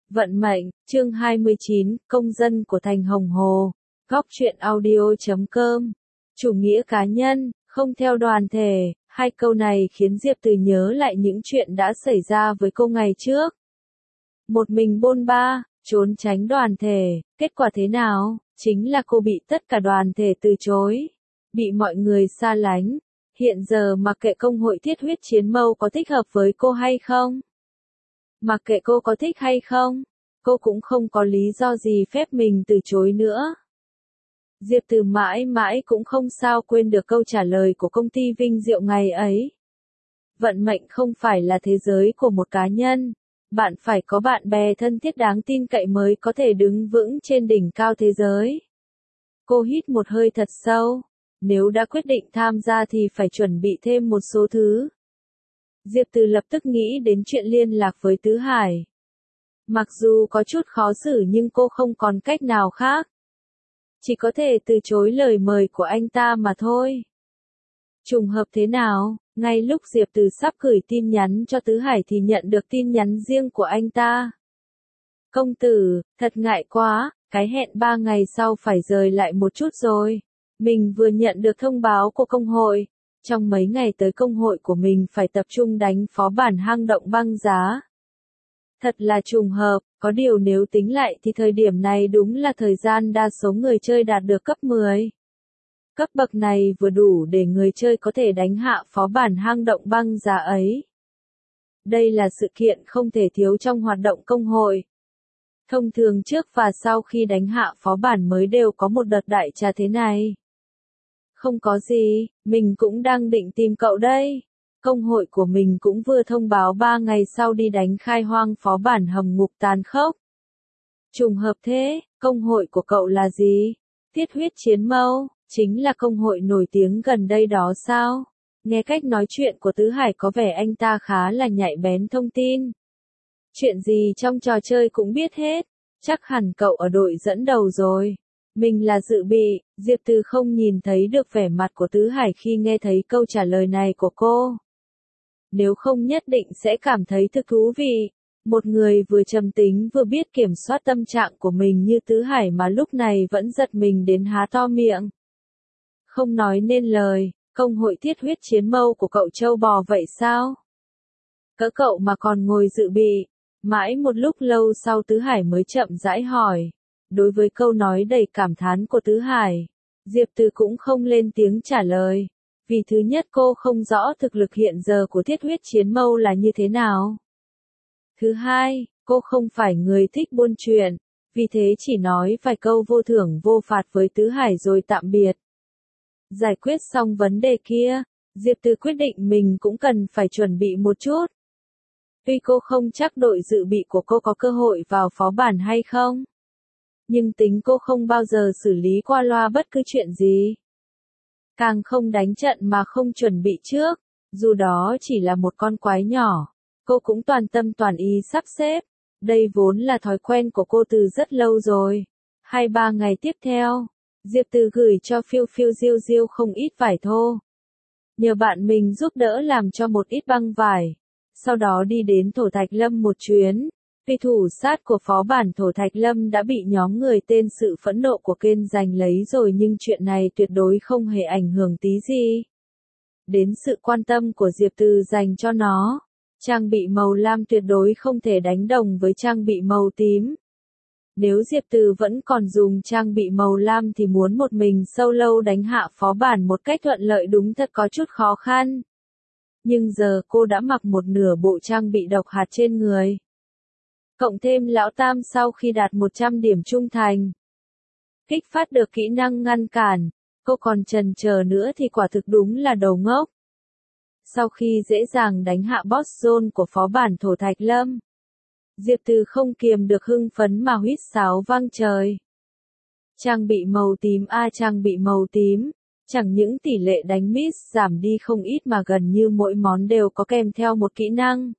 Vận mệnh, chương 29, công dân của thành Hồng Hồ. Góc truyện audio.com. Chủ nghĩa cá nhân, không theo đoàn thể. Hai câu này khiến Diệp Từ nhớ lại những chuyện đã xảy ra với cô ngày trước. Một mình bôn ba, trốn tránh đoàn thể, kết quả thế nào? Chính là cô bị tất cả đoàn thể từ chối, bị mọi người xa lánh. Hiện giờ mặc kệ công hội Thiết Huyết Chiến Mâu có thích hợp với cô hay không, mặc kệ cô có thích hay không, cô cũng không có lý do gì phép mình từ chối nữa. Diệp Từ mãi mãi cũng không sao quên được câu trả lời của công ty Vinh Diệu ngày ấy. Vận mệnh không phải là thế giới của một cá nhân. Bạn phải có bạn bè thân thiết đáng tin cậy mới có thể đứng vững trên đỉnh cao thế giới. Cô hít một hơi thật sâu. Nếu đã quyết định tham gia thì phải chuẩn bị thêm một số thứ. Diệp Từ lập tức nghĩ đến chuyện liên lạc với Tứ Hải. Mặc dù có chút khó xử nhưng cô không còn cách nào khác. Chỉ có thể từ chối lời mời của anh ta mà thôi. Trùng hợp thế nào, ngay lúc Diệp Từ sắp gửi tin nhắn cho Tứ Hải thì nhận được tin nhắn riêng của anh ta. Công tử, thật ngại quá, cái hẹn 3 ngày sau phải rời lại một chút rồi. Mình vừa nhận được thông báo của công hội. Trong mấy ngày tới công hội của mình phải tập trung đánh phó bản hang động băng giá. Thật là trùng hợp, có điều nếu tính lại thì thời điểm này đúng là thời gian đa số người chơi đạt được cấp 10. Cấp bậc này vừa đủ để người chơi có thể đánh hạ phó bản hang động băng giá ấy. Đây là sự kiện không thể thiếu trong hoạt động công hội. Thông thường trước và sau khi đánh hạ phó bản mới đều có một đợt đại trà thế này. Không có gì, mình cũng đang định tìm cậu đây. Công hội của mình cũng vừa thông báo 3 ngày sau đi đánh khai hoang phó bản hầm ngục tàn khốc. Trùng hợp thế, công hội của cậu là gì? Thiết Huyết Chiến Mâu, chính là công hội nổi tiếng gần đây đó sao? Nghe cách nói chuyện của Tứ Hải có vẻ anh ta khá là nhạy bén thông tin. Chuyện gì trong trò chơi cũng biết hết, chắc hẳn cậu ở đội dẫn đầu rồi. Mình là dự bị. Diệp Từ không nhìn thấy được vẻ mặt của Tứ Hải khi nghe thấy câu trả lời này của cô. Nếu không nhất định sẽ cảm thấy thực thú vị. Một người vừa trầm tính vừa biết kiểm soát tâm trạng của mình như Tứ Hải mà lúc này vẫn giật mình đến há to miệng. Không nói nên lời, công hội Thiết Huyết Chiến Mâu của cậu trâu bò vậy sao? Cỡ cậu mà còn ngồi dự bị. Mãi một lúc lâu sau Tứ Hải mới chậm rãi hỏi. Đối với câu nói đầy cảm thán của Tứ Hải, Diệp Từ cũng không lên tiếng trả lời. Vì thứ nhất cô không rõ thực lực hiện giờ của Thiết Huyết Chiến Mâu là như thế nào. Thứ hai, cô không phải người thích buôn chuyện, vì thế chỉ nói vài câu vô thưởng vô phạt với Tứ Hải rồi tạm biệt. Giải quyết xong vấn đề kia, Diệp Từ quyết định mình cũng cần phải chuẩn bị một chút. Tuy cô không chắc đội dự bị của cô có cơ hội vào phó bản hay không, nhưng tính cô không bao giờ xử lý qua loa bất cứ chuyện gì. Càng không đánh trận mà không chuẩn bị trước, dù đó chỉ là một con quái nhỏ, cô cũng toàn tâm toàn ý sắp xếp. Đây vốn là thói quen của cô từ rất lâu rồi. 2-3 ngày tiếp theo, Diệp Từ gửi cho Phiêu Phiêu Diêu Diêu không ít vải thô. Nhờ bạn mình giúp đỡ làm cho một ít băng vải. Sau đó đi đến Thổ Thạch Lâm một chuyến. Vì thủ sát của phó bản Thổ Thạch Lâm đã bị nhóm người tên sự phẫn nộ của Kên giành lấy rồi, nhưng chuyện này tuyệt đối không hề ảnh hưởng tí gì đến sự quan tâm của Diệp Từ dành cho nó. Trang bị màu lam tuyệt đối không thể đánh đồng với trang bị màu tím. Nếu Diệp Từ vẫn còn dùng trang bị màu lam thì muốn một mình solo đánh hạ phó bản một cách thuận lợi đúng thật có chút khó khăn. Nhưng giờ cô đã mặc một nửa bộ trang bị độc hạt trên người. Cộng thêm lão tam sau khi đạt 100 điểm trung thành, kích phát được kỹ năng ngăn cản, cô còn chần chờ nữa thì quả thực đúng là đầu ngốc. Sau khi dễ dàng đánh hạ boss zone của phó bản Thổ Thạch Lâm, Diệp Từ không kiềm được hưng phấn mà huýt sáo vang trời. Trang bị màu tím trang bị màu tím, chẳng những tỷ lệ đánh miss giảm đi không ít mà gần như mỗi món đều có kèm theo một kỹ năng.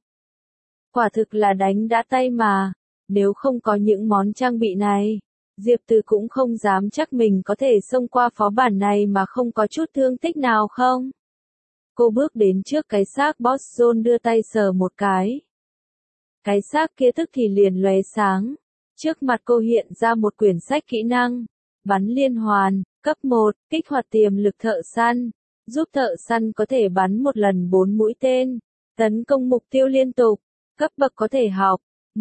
Quả thực là đánh đã tay mà. Nếu không có những món trang bị này, Diệp Từ cũng không dám chắc mình có thể xông qua phó bản này mà không có chút thương tích nào không. Cô bước đến trước cái xác boss zone đưa tay sờ một cái. Cái xác kia tức thì liền lóe sáng. Trước mặt cô hiện ra một quyển sách kỹ năng. Bắn liên hoàn, cấp 1, kích hoạt tiềm lực thợ săn. Giúp thợ săn có thể bắn một lần 4 mũi tên. Tấn công mục tiêu liên tục. Cấp bậc có thể học.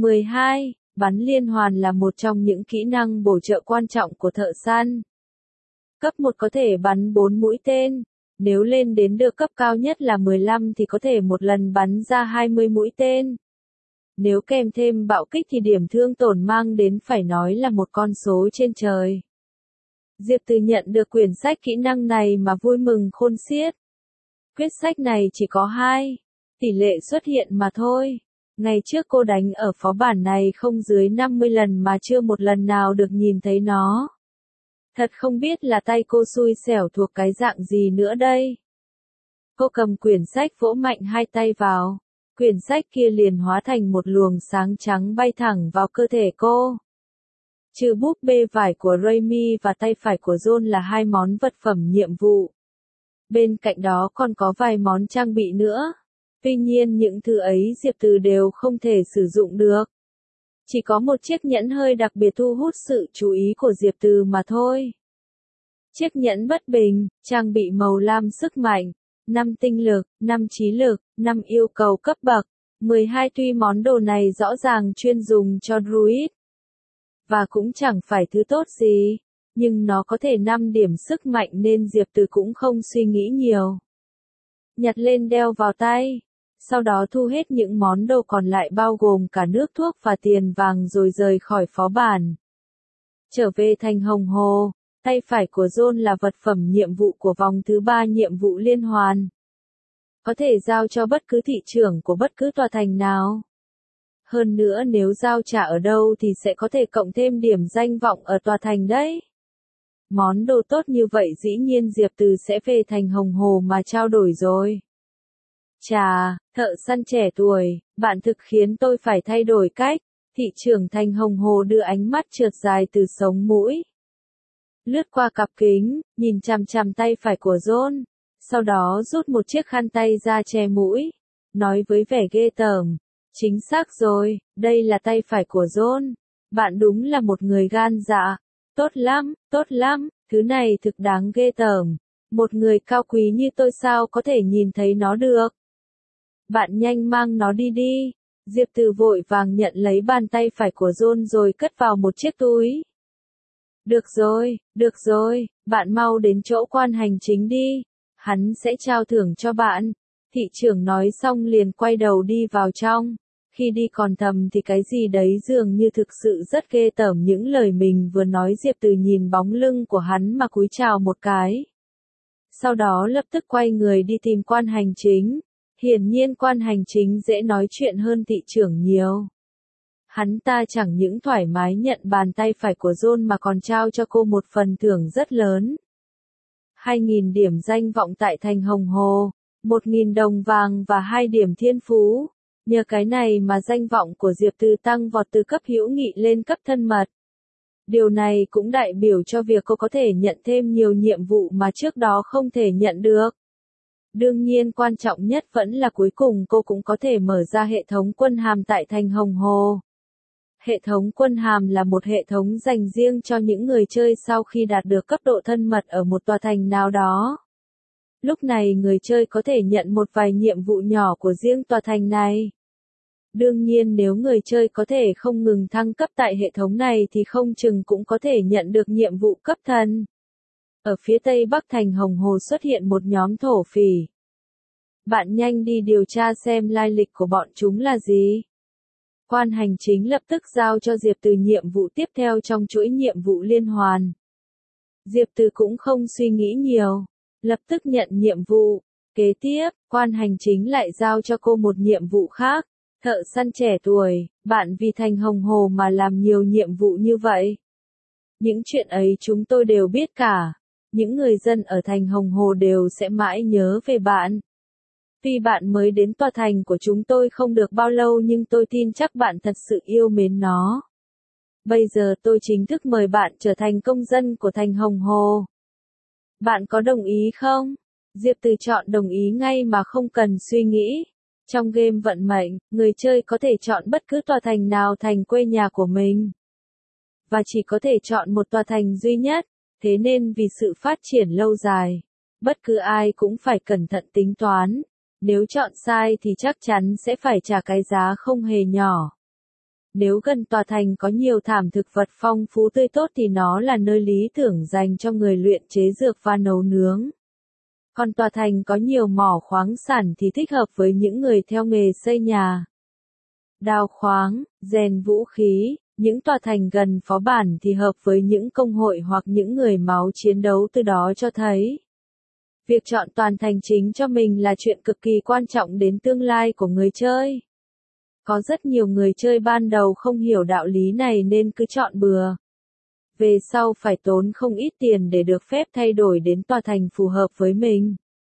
12. Bắn liên hoàn là một trong những kỹ năng bổ trợ quan trọng của thợ săn. Cấp 1 có thể bắn 4 mũi tên. Nếu lên đến được cấp cao nhất là 15 thì có thể một lần bắn ra 20 mũi tên. Nếu kèm thêm bạo kích thì điểm thương tổn mang đến phải nói là một con số trên trời. Diệp Từ nhận được quyển sách kỹ năng này mà vui mừng khôn xiết. Quyết sách này chỉ có 2 tỷ lệ xuất hiện mà thôi. Ngày trước cô đánh ở phó bản này không dưới 50 lần mà chưa một lần nào được nhìn thấy nó. Thật không biết là tay cô xui xẻo thuộc cái dạng gì nữa đây. Cô cầm quyển sách vỗ mạnh hai tay vào. Quyển sách kia liền hóa thành một luồng sáng trắng bay thẳng vào cơ thể cô. Trừ búp bê vải của Raimi và tay phải của John là 2 món vật phẩm nhiệm vụ. Bên cạnh đó còn có vài món trang bị nữa. Tuy nhiên những thứ ấy Diệp Từ đều không thể sử dụng được. Chỉ có một chiếc nhẫn hơi đặc biệt thu hút sự chú ý của Diệp Từ mà thôi. Chiếc nhẫn bất bình, trang bị màu lam sức mạnh, 5 tinh lực, 5 trí lực, 5 yêu cầu cấp bậc, 12 tuy món đồ này rõ ràng chuyên dùng cho druid. Và cũng chẳng phải thứ tốt gì, nhưng nó có thể 5 điểm sức mạnh nên Diệp Từ cũng không suy nghĩ nhiều. Nhặt lên đeo vào tay, sau đó thu hết những món đồ còn lại bao gồm cả nước thuốc và tiền vàng rồi rời khỏi phó bản. Trở về thành Hồng Hồ, tay phải của John là vật phẩm nhiệm vụ của vòng thứ 3 nhiệm vụ liên hoàn. Có thể giao cho bất cứ thị trưởng của bất cứ tòa thành nào. Hơn nữa nếu giao trả ở đâu thì sẽ có thể cộng thêm điểm danh vọng ở tòa thành đấy. Món đồ tốt như vậy dĩ nhiên Diệp Từ sẽ về thành Hồng Hồ mà trao đổi rồi. Chà, thợ săn trẻ tuổi, bạn thực khiến tôi phải thay đổi cách. Thị trưởng thành Hồng Hồ đưa ánh mắt trượt dài từ sống mũi. Lướt qua cặp kính, nhìn chằm chằm tay phải của John. Sau đó rút một chiếc khăn tay ra che mũi. Nói với vẻ ghê tởm. Chính xác rồi, đây là tay phải của John. Bạn đúng là một người gan dạ. Tốt lắm, thứ này thực đáng ghê tởm. Một người cao quý như tôi sao có thể nhìn thấy nó được. Bạn nhanh mang nó đi đi. Diệp Từ vội vàng nhận lấy bàn tay phải của John rồi cất vào một chiếc túi. Được rồi, bạn mau đến chỗ quan hành chính đi. Hắn sẽ trao thưởng cho bạn. Thị trưởng nói xong liền quay đầu đi vào trong. Khi đi còn thầm thì cái gì đấy dường như thực sự rất ghê tởm những lời mình vừa nói. Diệp Từ nhìn bóng lưng của hắn mà cúi chào một cái. Sau đó lập tức quay người đi tìm quan hành chính. Hiển nhiên quan hành chính dễ nói chuyện hơn thị trưởng nhiều. Hắn ta chẳng những thoải mái nhận bàn tay phải của John mà còn trao cho cô một phần thưởng rất lớn. 2.000 điểm danh vọng tại thành Hồng Hồ, 1.000 đồng vàng và 2 điểm thiên phú. Nhờ cái này mà danh vọng của Diệp Từ tăng vọt từ cấp hữu nghị lên cấp thân mật. Điều này cũng đại biểu cho việc cô có thể nhận thêm nhiều nhiệm vụ mà trước đó không thể nhận được. Đương nhiên quan trọng nhất vẫn là cuối cùng cô cũng có thể mở ra hệ thống quân hàm tại thành Hồng Hồ. Hệ thống quân hàm là một hệ thống dành riêng cho những người chơi sau khi đạt được cấp độ thân mật ở một tòa thành nào đó. Lúc này người chơi có thể nhận một vài nhiệm vụ nhỏ của riêng tòa thành này. Đương nhiên nếu người chơi có thể không ngừng thăng cấp tại hệ thống này thì không chừng cũng có thể nhận được nhiệm vụ cấp thần. Ở phía tây bắc thành Hồng Hồ xuất hiện một nhóm thổ phỉ. Bạn nhanh đi điều tra xem lai lịch của bọn chúng là gì. Quan hành chính lập tức giao cho Diệp Từ nhiệm vụ tiếp theo trong chuỗi nhiệm vụ liên hoàn. Diệp Từ cũng không suy nghĩ nhiều, lập tức nhận nhiệm vụ. Kế tiếp, quan hành chính lại giao cho cô một nhiệm vụ khác. Thợ săn trẻ tuổi, bạn vì thành Hồng Hồ mà làm nhiều nhiệm vụ như vậy. Những chuyện ấy chúng tôi đều biết cả. Những người dân ở thành Hồng Hồ đều sẽ mãi nhớ về bạn. Tuy bạn mới đến tòa thành của chúng tôi không được bao lâu nhưng tôi tin chắc bạn thật sự yêu mến nó. Bây giờ tôi chính thức mời bạn trở thành công dân của thành Hồng Hồ. Bạn có đồng ý không? Diệp Từ chọn đồng ý ngay mà không cần suy nghĩ. Trong game vận mệnh, người chơi có thể chọn bất cứ tòa thành nào thành quê nhà của mình. Và chỉ có thể chọn một tòa thành duy nhất, thế nên vì sự phát triển lâu dài, bất cứ ai cũng phải cẩn thận tính toán. Nếu chọn sai thì chắc chắn sẽ phải trả cái giá không hề nhỏ. Nếu gần tòa thành có nhiều thảm thực vật phong phú tươi tốt thì nó là nơi lý tưởng dành cho người luyện chế dược và nấu nướng. Còn tòa thành có nhiều mỏ khoáng sản thì thích hợp với những người theo nghề xây nhà, đào khoáng, rèn vũ khí. Những tòa thành gần phó bản thì hợp với những công hội hoặc những người máu chiến đấu, từ đó cho thấy việc chọn toàn thành chính cho mình là chuyện cực kỳ quan trọng đến tương lai của người chơi. Có rất nhiều người chơi ban đầu không hiểu đạo lý này nên cứ chọn bừa. Về sau phải tốn không ít tiền để được phép thay đổi đến tòa thành phù hợp với mình.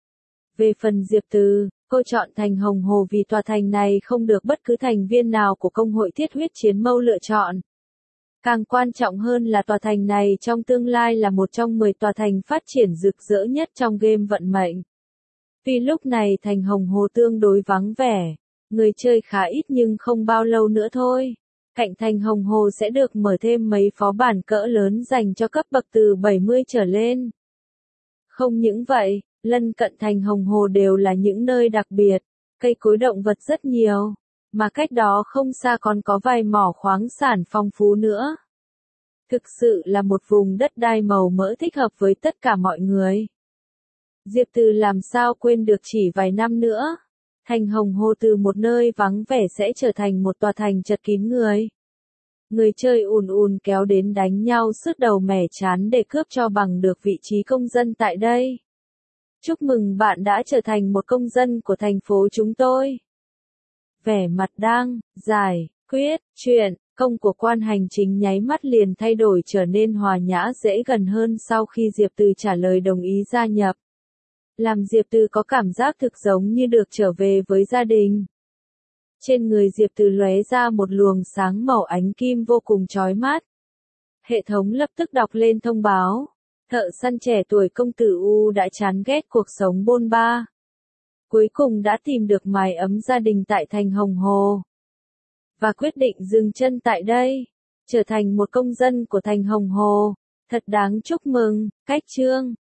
Về phần Diệp Từ, cô chọn thành Hồng Hồ vì tòa thành này không được bất cứ thành viên nào của công hội Thiết Huyết Chiến Mâu lựa chọn. Càng quan trọng hơn là tòa thành này trong tương lai là một trong 10 tòa thành phát triển rực rỡ nhất trong game vận mệnh. Tuy lúc này thành Hồng Hồ tương đối vắng vẻ, người chơi khá ít nhưng không bao lâu nữa thôi, cạnh thành Hồng Hồ sẽ được mở thêm mấy phó bản cỡ lớn dành cho cấp bậc từ 70 trở lên. Không những vậy, lân cận thành Hồng Hồ đều là những nơi đặc biệt, cây cối động vật rất nhiều, mà cách đó không xa còn có vài mỏ khoáng sản phong phú nữa. Thực sự là một vùng đất đai màu mỡ thích hợp với tất cả mọi người. Diệp Từ làm sao quên được chỉ vài năm nữa, thành Hồng Hồ từ một nơi vắng vẻ sẽ trở thành một tòa thành chật kín người. Người chơi ùn ùn kéo đến đánh nhau sứt đầu mẻ chán để cướp cho bằng được vị trí công dân tại đây. Chúc mừng bạn đã trở thành một công dân của thành phố chúng tôi. Vẻ mặt đang giải quyết chuyện công của quan hành chính nháy mắt liền thay đổi trở nên hòa nhã dễ gần hơn sau khi Diệp Từ trả lời đồng ý gia nhập. Làm Diệp Từ có cảm giác thực giống như được trở về với gia đình. Trên người Diệp Từ lóe ra một luồng sáng màu ánh kim vô cùng chói mắt. Hệ thống lập tức đọc lên thông báo. Thợ săn trẻ tuổi công tử U đã chán ghét cuộc sống bôn ba. Cuối cùng đã tìm được mái ấm gia đình tại thành Hồng Hồ. Và quyết định dừng chân tại đây. Trở thành một công dân của thành Hồng Hồ. Thật đáng chúc mừng. Cách chương